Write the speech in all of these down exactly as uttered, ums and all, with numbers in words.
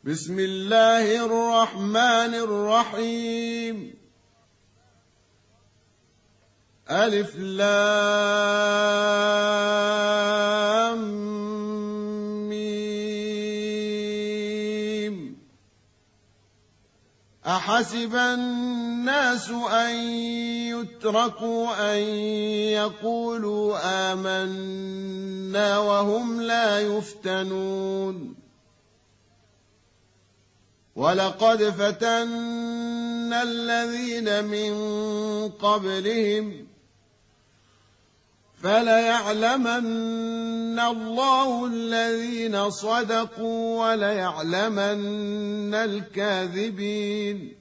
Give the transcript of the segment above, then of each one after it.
بسم الله الرحمن الرحيم. ألف لام ميم. أحسب الناس أن يتركوا أن يقولوا آمنا وهم لا يفتنون. ولقد فتنا الذين من قبلهم فليعلمن الله الذين صدقوا وليعلمن الكاذبين.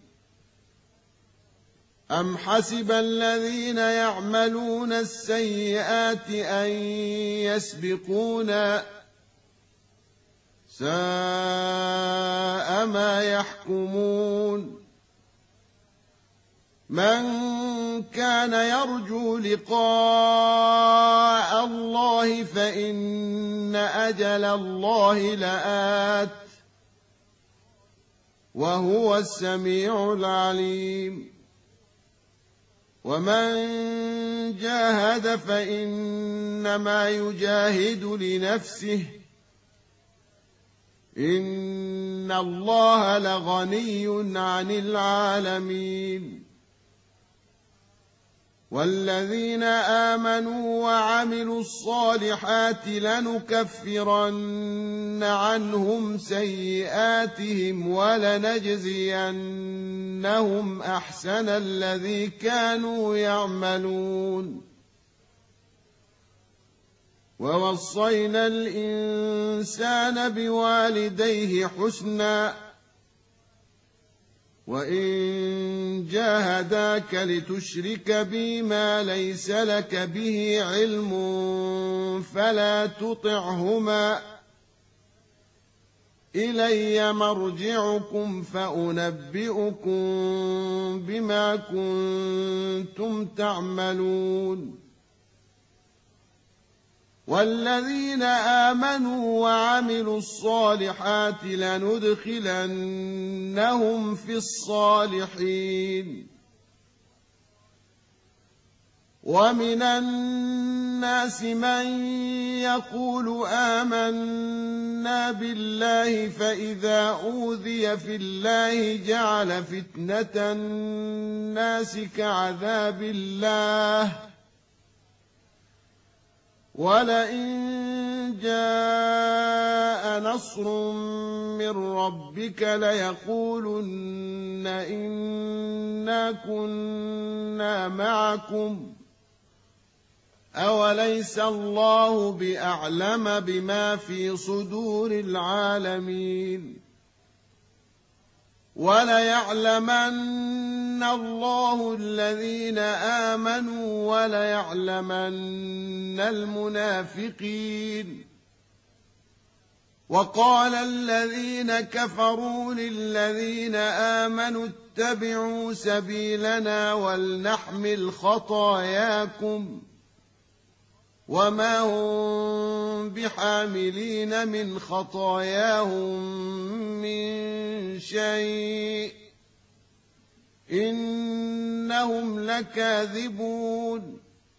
أم حسب الذين يعملون السيئات أن يسبقونا ساء ما يحكمون. من كان يرجو لقاء الله فإن أجل الله لآت وهو السميع العليم. ومن جاهد فإنما يجاهد لنفسه إن الله لغني عن العالمين. والذين آمنوا وعملوا الصالحات لنكفرن عنهم سيئاتهم ولنجزينهم أحسن الذي كانوا يعملون. ووصينا الإنسان بوالديه حسنا وإن جاهداك لتشرك بي ما ليس لك به علم فلا تطعهما إلي مرجعكم فأنبئكم بما كنتم تعملون. والذين آمنوا وعملوا الصالحات لندخلنهم في الصالحين. ومن الناس من يقول آمنا بالله فإذا أوذي في الله جعل فتنة الناس كعذاب الله ولئن جاء نصر من ربك ليقولن إنا كنا معكم أوليس الله بأعلم بما في صدور العالمين. وليعلمن الله الذين آمنوا وليعلمن المنافقين. وقال الذين كفروا للذين آمنوا اتبعوا سبيلنا ولنحمل خطاياكم وما هم بحاملين من خطاياهم من شيء إنهم لكاذبون.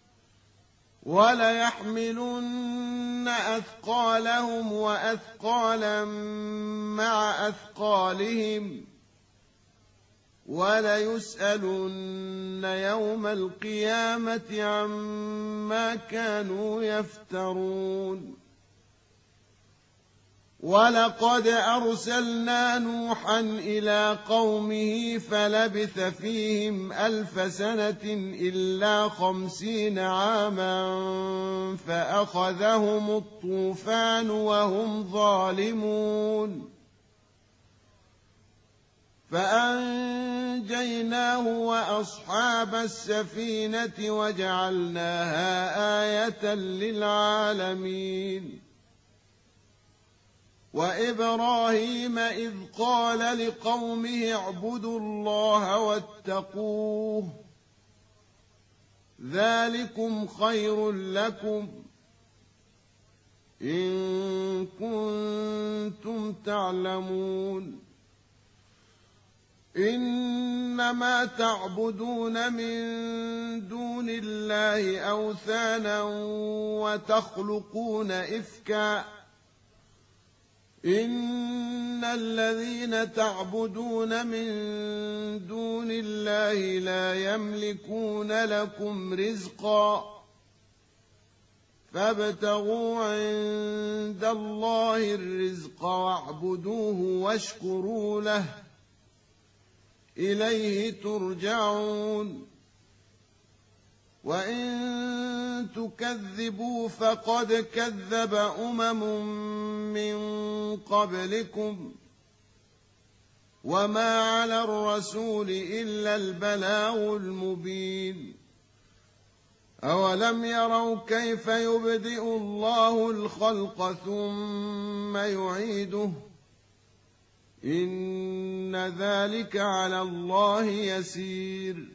وليحملن أثقالهم وأثقالا مع أثقالهم وليسألن يوم القيامة عما كانوا يفترون. ولقد أرسلنا نوحا إلى قومه فلبث فيهم ألف سنة إلا خمسين عاما فأخذهم الطوفان وهم ظالمون فأنجيناه وأصحاب السفينة وجعلناها آية للعالمين. وإبراهيم إذ قال لقومه اعبدوا الله واتقوه ذلكم خير لكم إن كنتم تعلمون. إنما تعبدون من دون الله أوثانا وتخلقون إفكا إن الذين تعبدون من دون الله لا يملكون لكم رزقا فابتغوا عند الله الرزق واعبدوه واشكروا له إليه ترجعون. وإن تكذبوا فقد كذب أمم من قبلكم وما على الرسول إلا البلاغ المبين. أولم يروا كيف يبدئ الله الخلق ثم يعيده إن ذلك على الله يسير.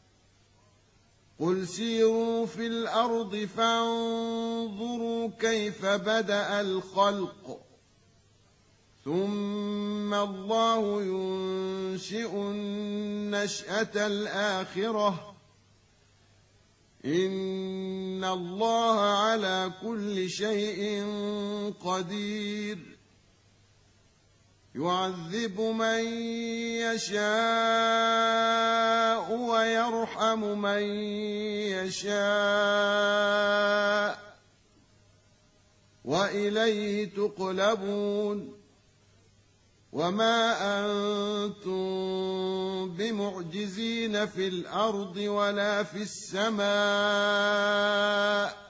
قل سيروا في الأرض فانظروا كيف بدأ الخلق ثم الله ينشئ النشأة الآخرة إن الله على كل شيء قدير. يعذب من يشاء ويرحم من يشاء وإليه تقلبون. وما أنتم بمعجزين في الأرض ولا في السماء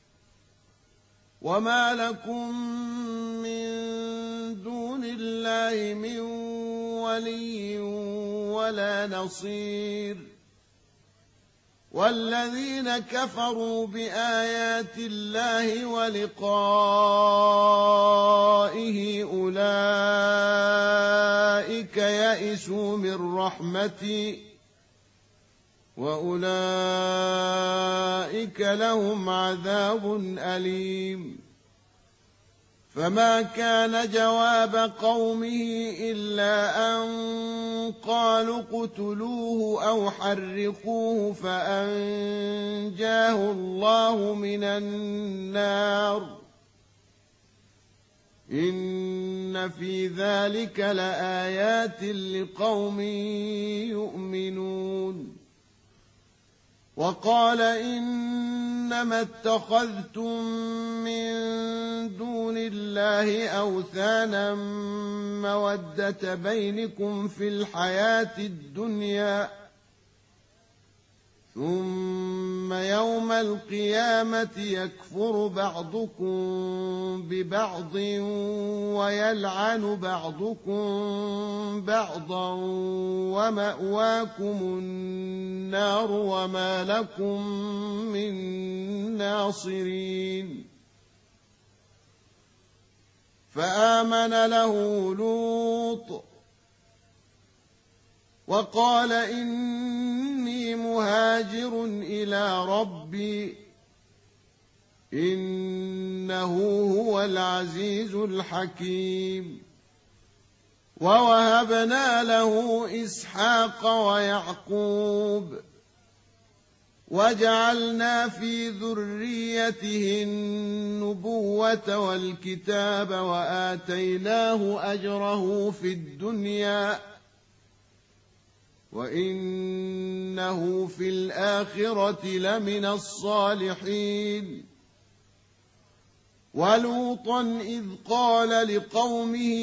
وما لكم من دون الله من ولي ولا نصير. والذين كفروا بآيات الله ولقائه أولئك يئسوا من رحمتي وأولئك لهم عذاب أليم. فما كان جواب قومه إلا أن قالوا اقتلوه أو حرقوه فأنجاه الله من النار إن في ذلك لآيات لقوم يؤمنون. وقال إنما اتخذتم من دون الله أوثانا مودة بينكم في الحياة الدنيا ثم يوم القيامة يكفر بعضكم ببعض ويلعن بعضكم بعضا ومأواكم النار وما لكم من ناصرين. فآمن له لوط وقال إني مهاجر إلى ربي إنه هو العزيز الحكيم. ووهبنا له إسحاق ويعقوب وجعلنا في ذريته النبوة والكتاب وآتيناه أجره في الدنيا وإنه في الآخرة لمن الصالحين. ولوطا إذ قال لقومه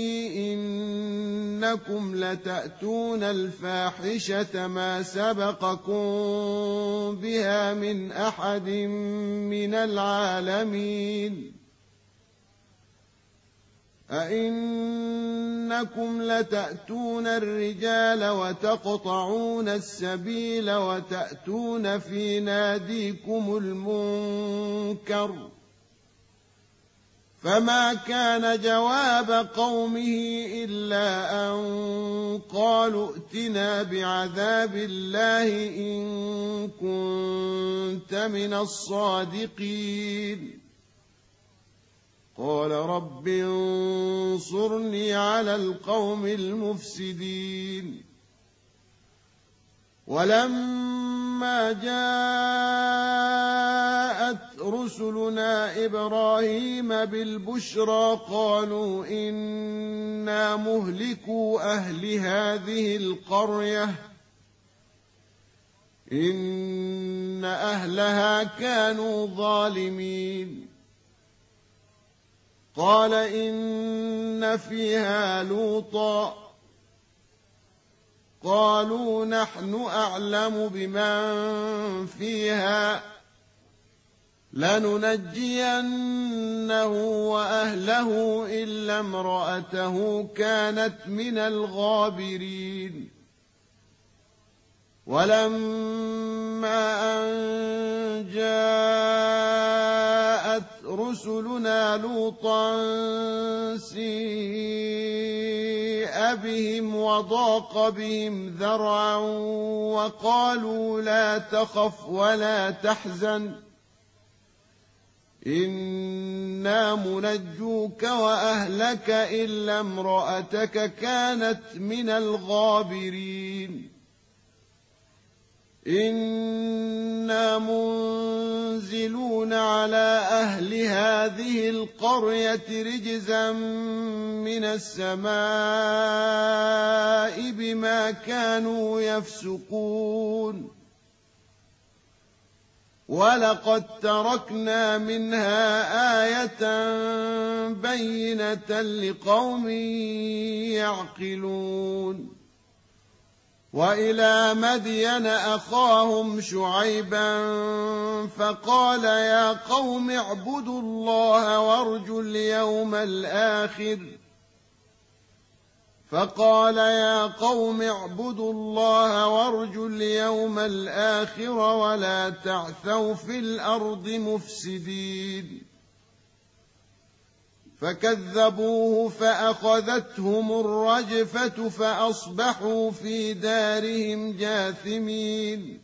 إنكم لتأتون الفاحشة ما سبقكم بها من أحد من العالمين أئنكم لتأتون الرجال وتقطعون السبيل وتأتون في ناديكم المنكر. فما كان جواب قومه إلا أن قالوا ائتنا بعذاب الله إن كنت من الصادقين. قال رب انصرني على القوم المفسدين ولما جاءت رسلنا إبراهيم بالبشرى قالوا إنا مهلكو أهل هذه القرية إن أهلها كانوا ظالمين قال إن فيها لوطا قالوا نحن أعلم بمن فيها لننجينه وأهله إلا امرأته كانت من الغابرين ولما أن جاءت رسلنا لوطا سيء بهم وضاق بهم ذرعا وقالوا لا تخف ولا تحزن إنا منجوك وأهلك إلا امرأتك كانت من الغابرين إنا منزلون على أهل هذه القرية رجزا من السماء بما كانوا يفسقون ولقد تركنا منها آية بينة لقوم يعقلون وإلى مدين أخاهم شعيبا فقال يا قوم اعبدوا الله وارجوا اليوم الآخر فقال يا قوم اعبدوا الله وارجوا اليوم الآخر ولا تعثوا في الأرض مفسدين فكذبوه فأخذتهم الرجفة فأصبحوا في دارهم جاثمين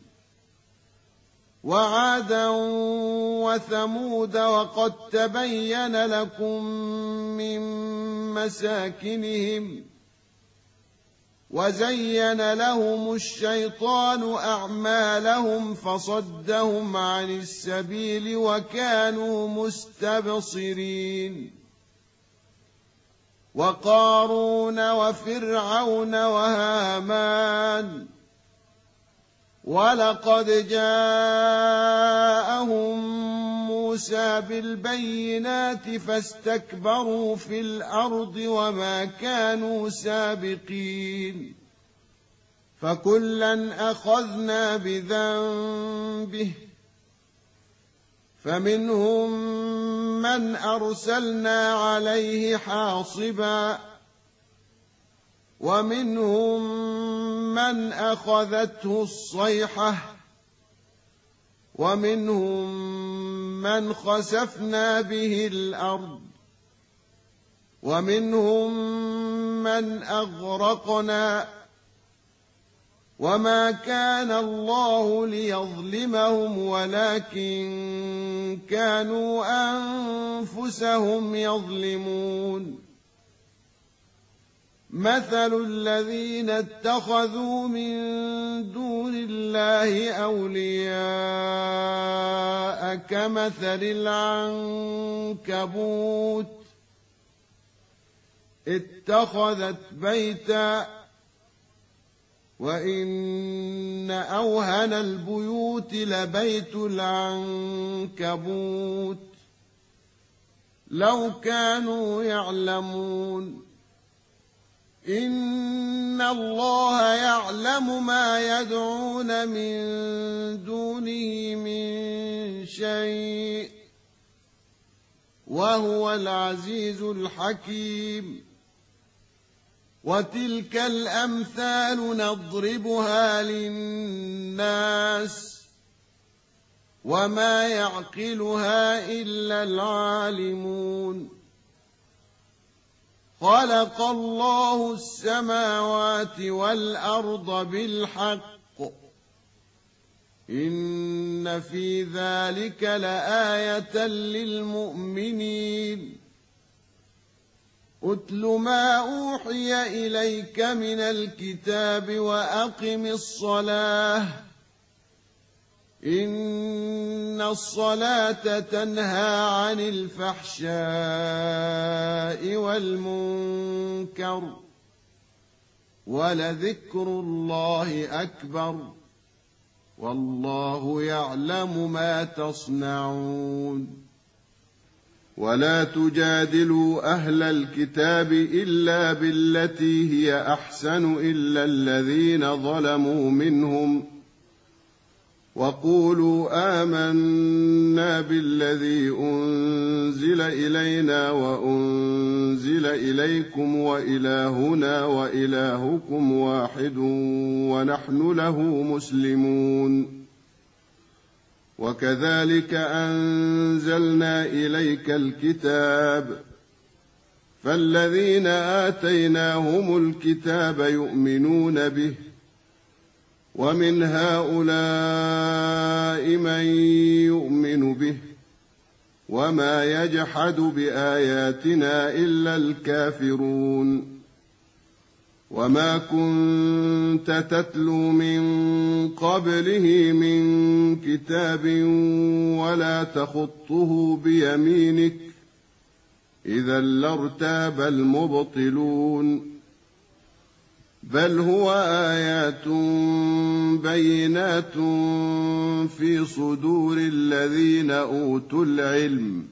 وعادا وثمود وقد تبين لكم من مساكنهم وزين لهم الشيطان أعمالهم فصدهم عن السبيل وكانوا مستبصرين وقارون وفرعون وهامان ولقد جاءهم موسى بالبينات فاستكبروا في الأرض وما كانوا سابقين فكلا أخذنا بذنبه فمنهم من أرسلنا عليه حاصبا ومنهم من أخذته الصيحة ومنهم من خسفنا به الأرض ومنهم من أغرقنا وما كان الله ليظلمهم ولكن كانوا أنفسهم يظلمون مثل الذين اتخذوا من دون الله أولياء كمثل العنكبوت اتخذت بيتا وإن أوهن البيوت لبيت العنكبوت لو كانوا يعلمون إن الله يعلم ما يدعون من دونه من شيء وهو العزيز الحكيم وتلك الأمثال نضربها للناس وما يعقلها إلا العالمون خلق الله السماوات والأرض بالحق إن في ذلك لآية للمؤمنين أتل ما أوحي إليك من الكتاب وأقم الصلاة إن الصلاة تنهى عن الفحشاء والمنكر ولذكر الله أكبر والله يعلم ما تصنعون ولا تجادلوا أهل الكتاب إلا بالتي هي أحسن إلا الذين ظلموا منهم وقولوا آمنا بالذي أنزل إلينا وأنزل إليكم وإلهنا وإلهكم واحد ونحن له مسلمون وكذلك أنزلنا إليك الكتاب فالذين آتيناهم الكتاب يؤمنون به ومن هؤلاء من يؤمن به وما يجحد بآياتنا إلا الكافرون وما كنت تتلو من قبله من كتاب ولا تخطه بيمينك إذا لارتاب المبطلون بل هو آيات بينات في صدور الذين أوتوا العلم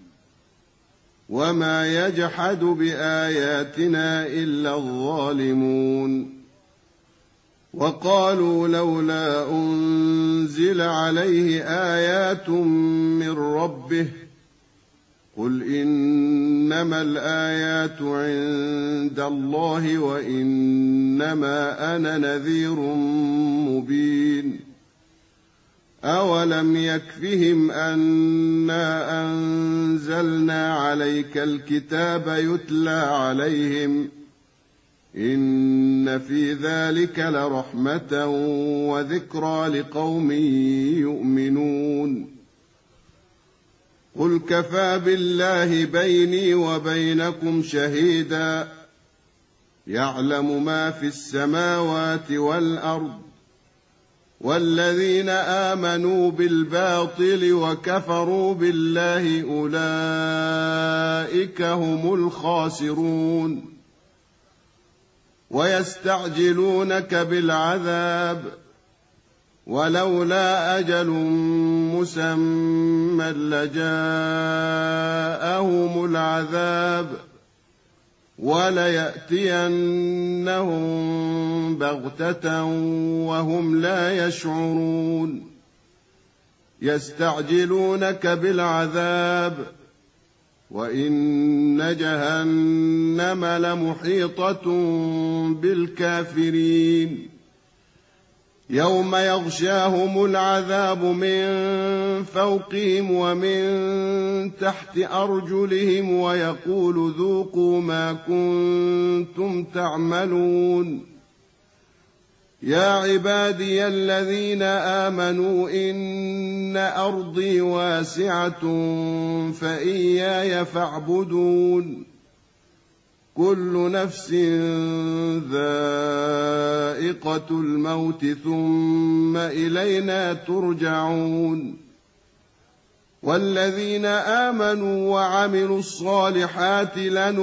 وما يجحد بآياتنا إلا الظالمون وقالوا لولا أنزل عليه آيات من ربه قل إنما الآيات عند الله وإنما أنا نذير مبين أولم يكفهم أنا أنزلنا عليك الكتاب يتلى عليهم إن في ذلك لرحمة وذكرى لقوم يؤمنون قل كفى بالله بيني وبينكم شهيدا يعلم ما في السماوات والأرض والذين آمنوا بالباطل وكفروا بالله أولئك هم الخاسرون ويستعجلونك بالعذاب ولولا أجل مسمى لجاءهم العذاب وليأتينهم بغتة وهم لا يشعرون يستعجلونك بالعذاب وإن جهنم لمحيطة بالكافرين يوم يغشاهم العذاب من فوقهم ومن تحت أرجلهم ويقول ذوقوا ما كنتم تعملون يا عبادي الذين آمنوا إن أرضي واسعة فإياي فاعبدون كل نفس ذائقة الموت ثم إلينا ترجعون والذين آمنوا وعملوا الصالحات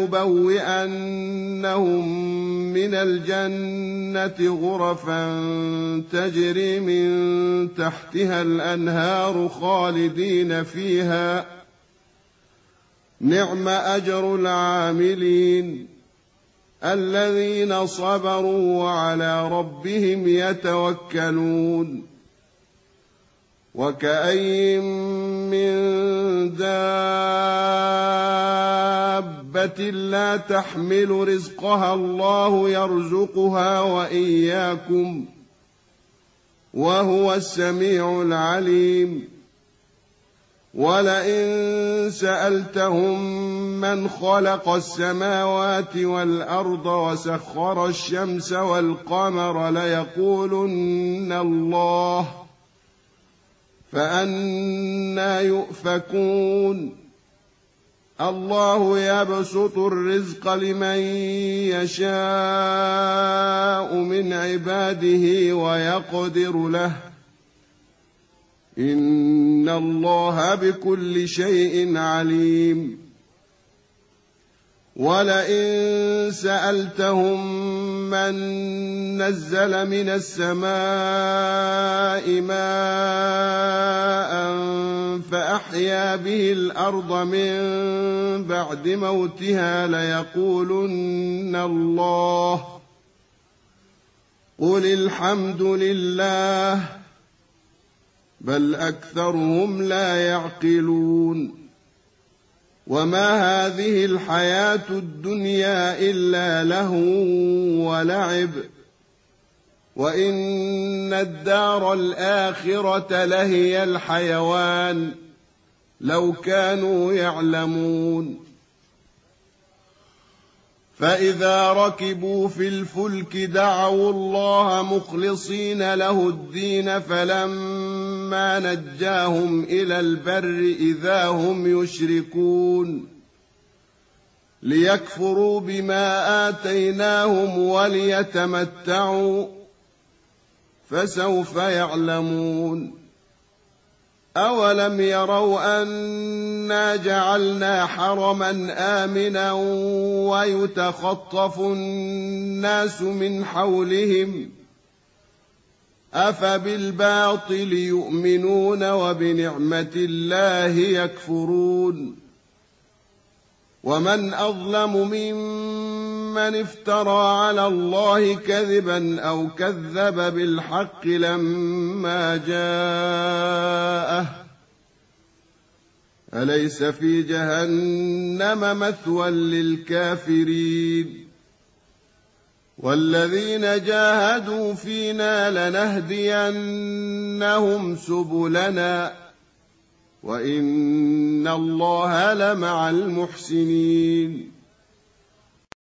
لنبوئنهم من الجنة غرفا تجري من تحتها الأنهار خالدين فيها نعم أجر العاملين الذين صبروا وعلى ربهم يتوكلون وكأين من دابة لا تحمل رزقها الله يرزقها وإياكم وهو السميع العليم ولئن سألتهم من خلق السماوات والأرض وسخر الشمس والقمر ليقولن الله فأنى يؤفكون الله يبسط الرزق لمن يشاء من عباده ويقدر له إن الله بكل شيء عليم ولئن سألتهم من نزل من السماء ماء فأحيا به الأرض من بعد موتها ليقولن الله قل الحمد لله بل أكثرهم لا يعقلون وما هذه الحياة الدنيا إلا لهو ولعب وإن الدار الآخرة لهي الحيوان لو كانوا يعلمون فإذا ركبوا في الفلك دعوا الله مخلصين له الدين فلما نجاهم إلى البر إذا هم يشركون ليكفروا بما آتيناهم وليتمتعوا فسوف يعلمون أولم يروا أنا جعلنا حرما آمنا ويتخطف الناس من حولهم أفبالباطل يؤمنون وبنعمة الله يكفرون ومن أظلم ممن افترى على الله كذبا أو كذب بالحق لما جاءه أليس في جهنم مثوى للكافرين والذين جاهدوا فينا لنهدينهم سبلنا وإن الله لمع المحسنين